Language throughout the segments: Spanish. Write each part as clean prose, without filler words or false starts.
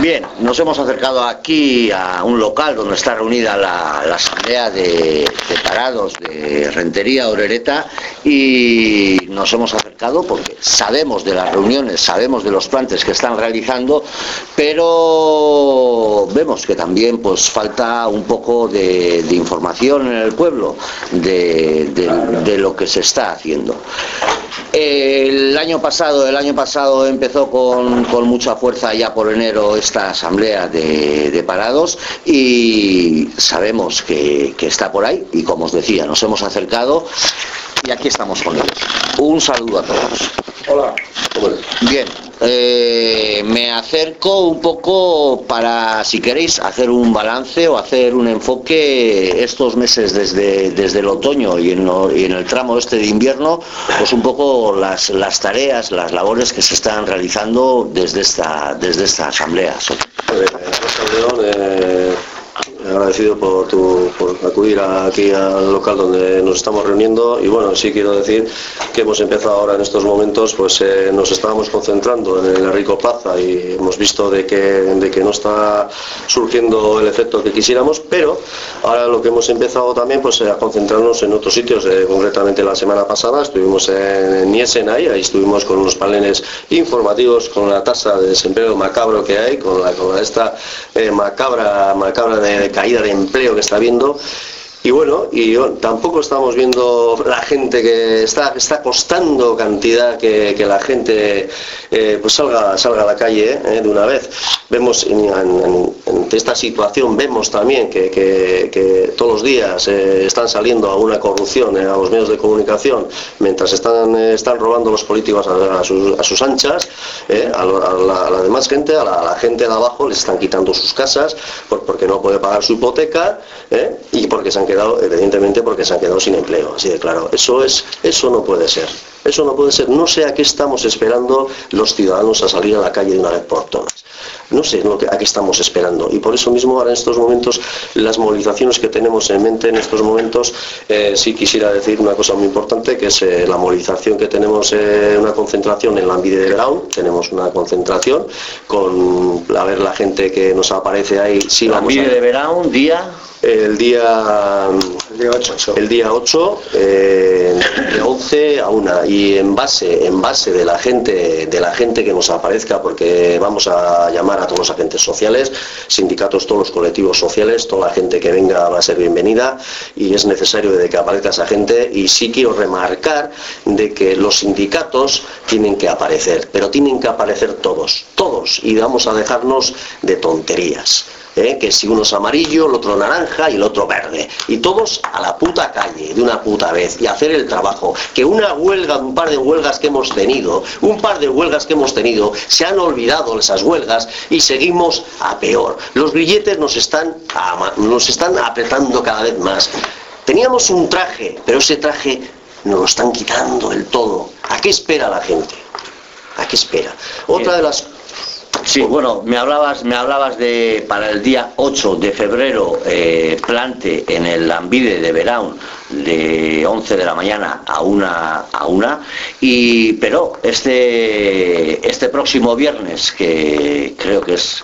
Bien, nos hemos acercado aquí a un local donde está reunida la asamblea de parados de Rentería Orereta, y nos hemos acercado porque sabemos de las reuniones, sabemos de los plantes que están realizando, pero vemos que también pues falta un poco de información en el pueblo de lo que se está haciendo. El año pasado empezó con mucha fuerza, ya por enero, esta asamblea de parados, y sabemos que está por ahí, y como os decía, nos hemos acercado y aquí estamos con ellos. Un saludo a todos. Hola. Bien, me acerco un poco para, si queréis, hacer un balance o hacer un enfoque estos meses desde el otoño y en el tramo este de invierno, pues un poco las tareas, las labores que se están realizando desde esta asamblea. Agradecido por acudir aquí al local donde nos estamos reuniendo, y bueno, sí quiero decir que hemos empezado ahora en estos momentos, pues nos estábamos concentrando en el Enrico Plaza y hemos visto de que no está surgiendo el efecto que quisiéramos, pero ahora lo que hemos empezado también pues a concentrarnos en otros sitios. Concretamente la semana pasada estuvimos en Niesen, ahí estuvimos con unos paneles informativos con la tasa de desempleo macabro que hay, con esta macabra de caída de empleo que está habiendo. Y bueno, tampoco estamos viendo la gente que está costando cantidad que la gente pues salga a la calle de una vez. Vemos en esta situación, vemos también que todos los días están saliendo a una corrupción a los medios de comunicación, mientras están robando los políticos a sus anchas, a la demás gente, a la gente de abajo les están quitando sus casas porque no puede pagar su hipoteca, y porque se han quedado, evidentemente, porque se han quedado sin empleo, así de claro. Eso no puede ser. Eso no puede ser. No sé a qué estamos esperando los ciudadanos a salir a la calle de una vez por todas. No sé a qué estamos esperando, y por eso mismo ahora en estos momentos, las movilizaciones que tenemos en mente en estos momentos, sí quisiera decir una cosa muy importante, que es la movilización que tenemos, una concentración en la Ambide de Beraun. Tenemos una concentración con, a ver, la gente que nos aparece ahí. Sí, la Ambide de Beraun, el día 8, de 11 a 1, y en base de la gente que nos aparezca, porque vamos a llamar a todos los agentes sociales, sindicatos, todos los colectivos sociales, toda la gente que venga va a ser bienvenida, y es necesario de que aparezca esa gente. Y sí quiero remarcar de que los sindicatos tienen que aparecer, pero tienen que aparecer todos, y vamos a dejarnos de tonterías. Que si uno es amarillo, el otro naranja y el otro verde, y todos a la puta calle de una puta vez, y hacer el trabajo. Que un par de huelgas que hemos tenido, se han olvidado esas huelgas y seguimos a peor. Los grilletes nos están apretando cada vez más. Teníamos un traje, pero ese traje nos lo están quitando del todo. ¿A qué espera la gente? ¿A qué espera? Otra de las... Sí, bueno, me hablabas de para el día 8 de febrero plante en el Ambide de Beraun de 11 de la mañana a una, pero este próximo viernes, que creo que es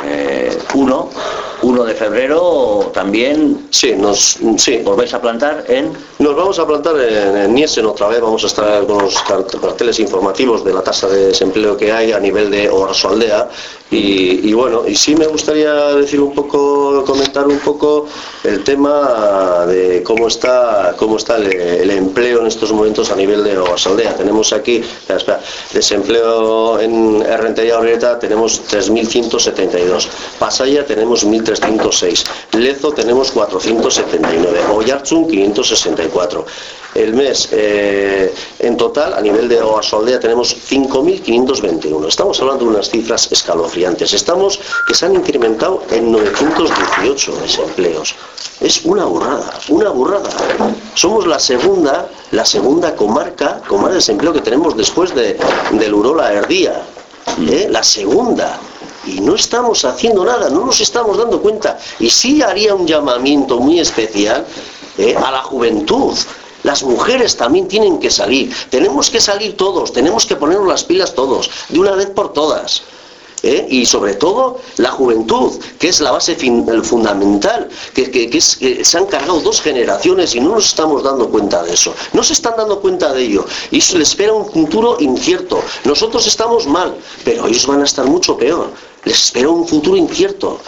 1 de febrero, también os vais a plantar Nos vamos a plantar en Niesen otra vez. Vamos a estar con los carteles informativos de la tasa de desempleo que hay a nivel de Oarsoaldea. Y bueno, y sí me gustaría comentar un poco el tema de cómo está el empleo en estos momentos a nivel de Oarsoaldea. Tenemos aquí, desempleo en Rentería Orereta tenemos 3.172, Pasaia tenemos 1.306, Lezo tenemos 479, Oiartzun 564. El mes, en total, a nivel de Oarsoaldea tenemos 5.521. Estamos hablando de unas cifras escalofriantes. Que se han incrementado en 918 desempleos. Es una burrada. Somos la segunda comarca de desempleo que tenemos después del Urola Erdía. La segunda. Y no estamos haciendo nada, no nos estamos dando cuenta. Y sí haría un llamamiento muy especial a la juventud. Las mujeres también tienen que salir. Tenemos que salir todos, tenemos que ponernos las pilas todos, de una vez por todas. Y sobre todo la juventud, que es la base fundamental, que se han cargado 2 generaciones y no nos estamos dando cuenta de eso, no se están dando cuenta de ello y les espera un futuro incierto. Nosotros estamos mal, pero ellos van a estar mucho peor, les espera un futuro incierto.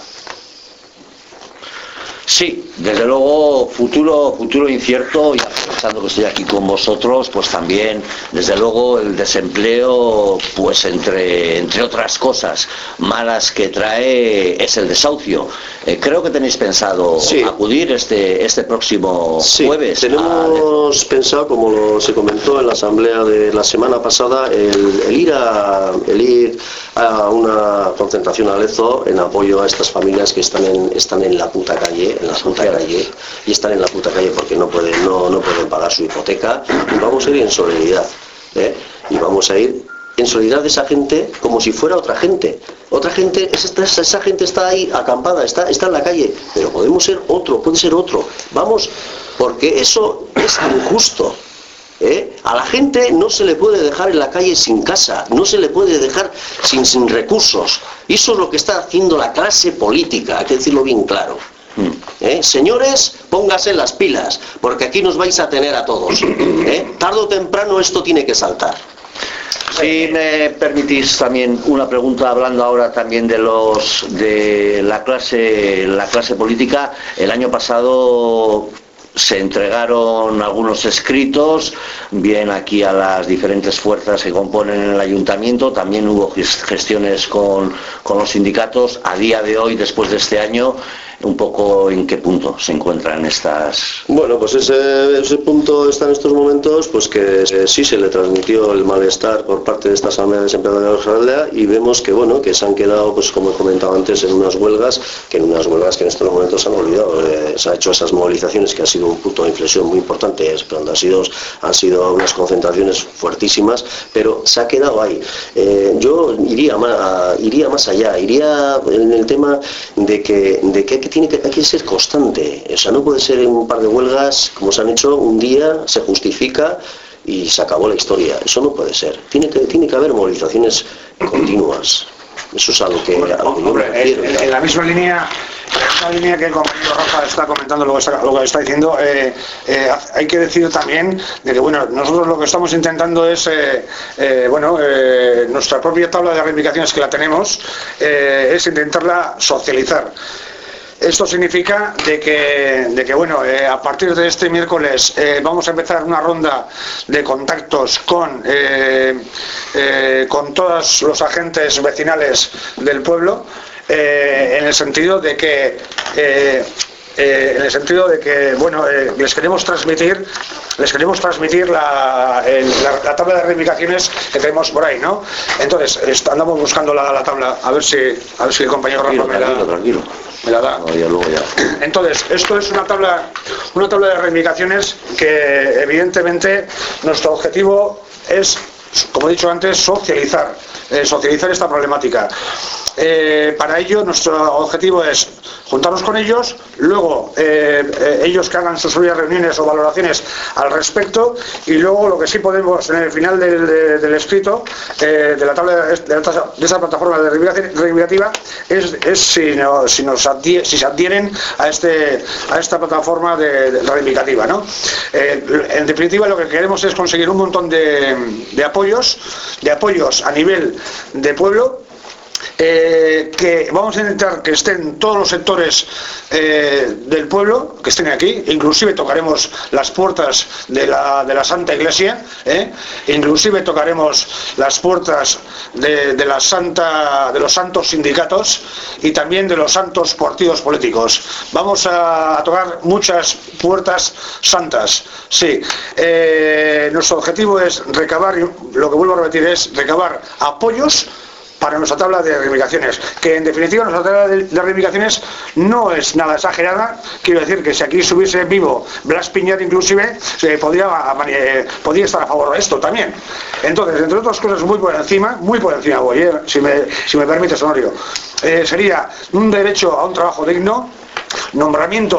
Sí, desde luego futuro incierto, y aprovechando que estoy aquí con vosotros, pues también desde luego el desempleo, pues entre otras cosas malas que trae, es el desahucio. Creo que tenéis pensado acudir este próximo jueves. Tenemos pensado, como se comentó en la asamblea de la semana pasada, el ir a una concentración a Lezo en apoyo a estas familias que están en la puta calle, y están en la puta calle porque no pueden pagar su hipoteca, y vamos a ir en solidaridad, y vamos a ir en solidaridad de esa gente como si fuera otra gente. Esa gente está ahí acampada, está en la calle, pero puede ser otro. Vamos, porque eso es injusto. A la gente no se le puede dejar en la calle sin casa, no se le puede dejar sin recursos. Y eso es lo que está haciendo la clase política, hay que decirlo bien claro. Señores, póngase las pilas, porque aquí nos vais a tener a todos. Tarde o temprano esto tiene que saltar. Si me permitís también una pregunta, hablando ahora también de la clase política. El año pasado se entregaron algunos escritos, bien aquí a las diferentes fuerzas que componen el ayuntamiento, también hubo gestiones con los sindicatos. A día de hoy, después de este año, un poco en qué punto se encuentran estas... Bueno, pues ese punto está en estos momentos, pues que sí se le transmitió el malestar por parte de esta asamblea de desempleados de Oijaraldea, y vemos que bueno, que se han quedado, pues como he comentado antes, en unas huelgas que en estos momentos se han olvidado. Se han hecho esas movilizaciones que ha sido un punto de inflexión muy importante, donde han sido unas concentraciones fuertísimas, pero se ha quedado ahí. Yo iría más allá, iría en el tema de que hay que ser constante. O sea, no puede ser en un par de huelgas como se han hecho un día, se justifica y se acabó la historia. Eso no puede ser. Tiene que haber movilizaciones continuas. Eso es algo que yo me refiero. En la misma línea que el compañero Rafa está comentando, lo que está diciendo, hay que decir también de que bueno, nosotros lo que estamos intentando es nuestra propia tabla de reivindicaciones, que la tenemos, es intentarla socializar. Esto significa de que a partir de este miércoles vamos a empezar una ronda de contactos con todos los agentes vecinales del pueblo, en el sentido de que les queremos transmitir la tabla de reivindicaciones que tenemos por ahí, ¿no? Entonces andamos buscando la tabla, a ver si el compañero Rafa me la da. No, ya. Entonces, esto es una tabla de reivindicaciones que evidentemente nuestro objetivo es, como he dicho antes, socializar esta problemática. Para ello nuestro objetivo es juntarnos con ellos, luego ellos que hagan sus propias reuniones o valoraciones al respecto, y luego lo que sí podemos en el final del escrito de la tabla de esa plataforma de reivindicativa es si se adhieren a esta plataforma de reivindicativa, ¿no? En definitiva, lo que queremos es conseguir un montón de apoyos a nivel de pueblo, que vamos a intentar que estén todos los sectores del pueblo, que estén aquí. Inclusive tocaremos las puertas de la Santa Iglesia, inclusive tocaremos las puertas de los santos sindicatos y también de los santos partidos políticos. Vamos a tocar muchas puertas santas, sí. Nuestro objetivo es recabar, lo que vuelvo a repetir, es recabar apoyos para nuestra tabla de reivindicaciones, que en definitiva nuestra tabla de reivindicaciones no es nada exagerada. Quiero decir que si aquí estuviese vivo Blas Piñar, inclusive podría estar a favor de esto también. Entonces, entre otras cosas, muy por encima voy, si me permite, Honorio, sería un derecho a un trabajo digno, nombramiento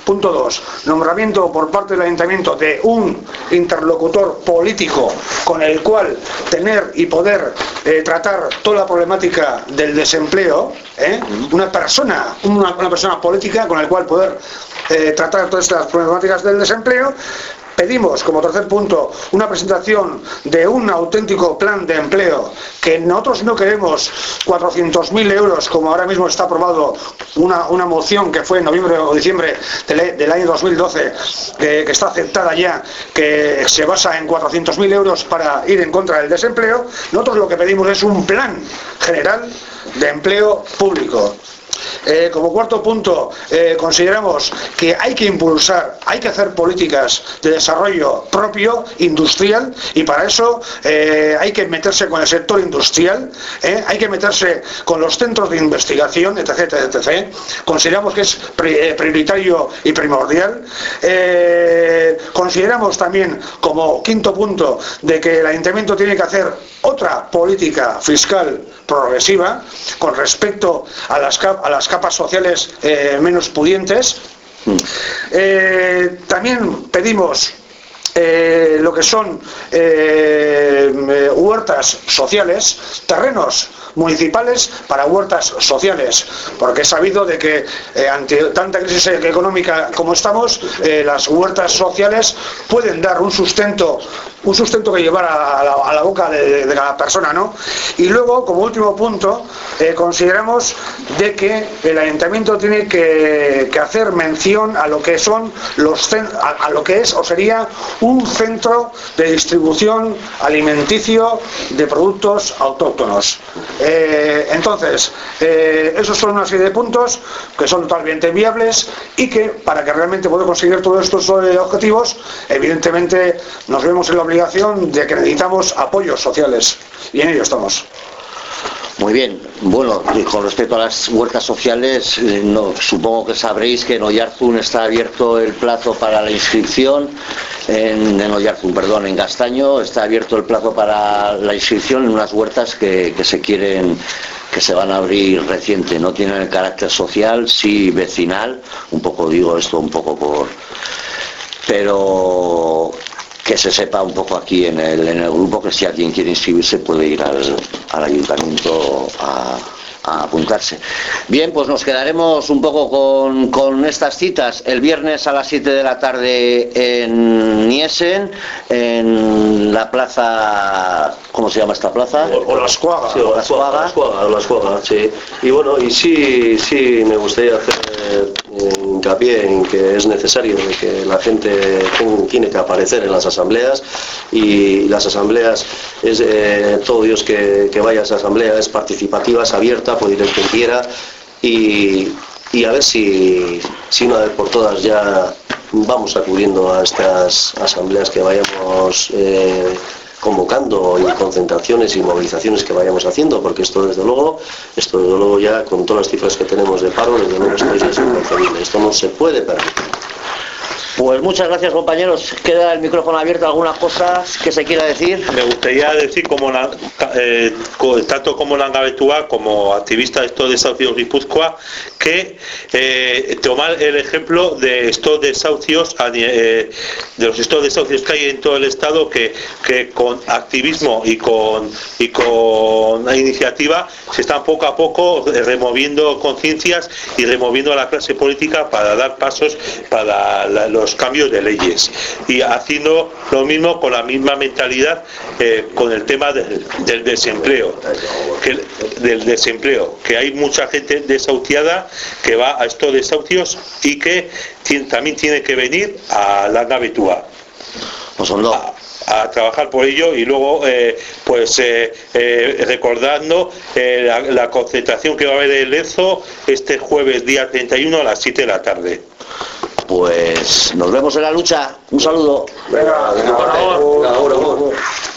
Punto 2. Nombramiento por parte del Ayuntamiento de un interlocutor político con el cual tener y poder tratar toda la problemática del desempleo, una persona política con el cual poder tratar todas estas problemáticas del desempleo. Pedimos, como tercer punto, una presentación de un auténtico plan de empleo, que nosotros no queremos 400.000 euros, como ahora mismo está aprobado una moción que fue en noviembre o diciembre del año 2012, que está aceptada ya, que se basa en 400.000 euros para ir en contra del desempleo. Nosotros lo que pedimos es un plan general de empleo público. Como cuarto punto, consideramos que hay que impulsar, hay que hacer políticas de desarrollo propio, industrial, y para eso hay que meterse con el sector industrial, hay que meterse con los centros de investigación, etc. etc. Consideramos que es prioritario y primordial. Consideramos también, como quinto punto, de que el Ayuntamiento tiene que hacer otra política fiscal progresiva con respecto a las capas sociales menos pudientes. También pedimos lo que son huertas sociales, terrenos municipales para huertas sociales, porque es sabido de que ante tanta crisis económica como estamos, las huertas sociales pueden dar un sustento que llevar a la boca de cada persona, ¿no? Y luego, como último punto, consideramos de que el Ayuntamiento tiene que hacer mención a lo que son a lo que es o sería un centro de distribución alimenticio de productos autóctonos. Entonces, esos son una serie de puntos que son totalmente viables y que, para que realmente podamos conseguir todos estos objetivos, evidentemente nos vemos en la obligación de que necesitamos apoyos sociales, y en ello estamos. Muy bien. Bueno, y con respecto a las huertas sociales, supongo que sabréis que en Oyarzún está abierto el plazo para la inscripción, en Gastaño está abierto el plazo para la inscripción en unas huertas que se van a abrir reciente. No tienen el carácter social, sí vecinal, pero que se sepa un poco aquí en el grupo que si alguien quiere inscribirse puede ir al ayuntamiento a apuntarse. Bien, pues nos quedaremos un poco con estas citas. El viernes a las 7 de la tarde en Niesen, en la plaza, ¿cómo se llama esta plaza? Olascuaga. Sí, Olascuaga, sí. Y bueno, y sí me gustaría hacer hincapié en que es necesario que la gente tiene que aparecer en las asambleas, y las asambleas todo Dios que vaya a esa asamblea es participativa, es abierta, puede ir el que quiera, y a ver si una vez por todas ya vamos acudiendo a estas asambleas que vayamos convocando, y concentraciones y movilizaciones que vayamos haciendo, porque esto desde luego ya con todas las cifras que tenemos de paro, desde luego esto ya es inconcebible, esto no se puede permitir. Pues muchas gracias, compañeros. Queda el micrófono abierto. ¿Alguna cosa que se quiera decir? Me gustaría decir, tanto como Langabetúa, como activista de estos desahucios Guipúzcoa, que tomar el ejemplo de estos desahucios, de los estos desahucios que hay en todo el Estado, que con activismo y con una iniciativa se están poco a poco removiendo conciencias y removiendo a la clase política para dar pasos para los cambios de leyes, y haciendo lo mismo con la misma mentalidad con el tema del desempleo, que hay mucha gente desahuciada que va a estos desahucios y que también tiene que venir a Langabetúa a trabajar por ello, y luego recordando la concentración que va a haber en Lezo este jueves día 31 a las 7 de la tarde. Pues nos vemos en la lucha. Un saludo. Venga, Venga,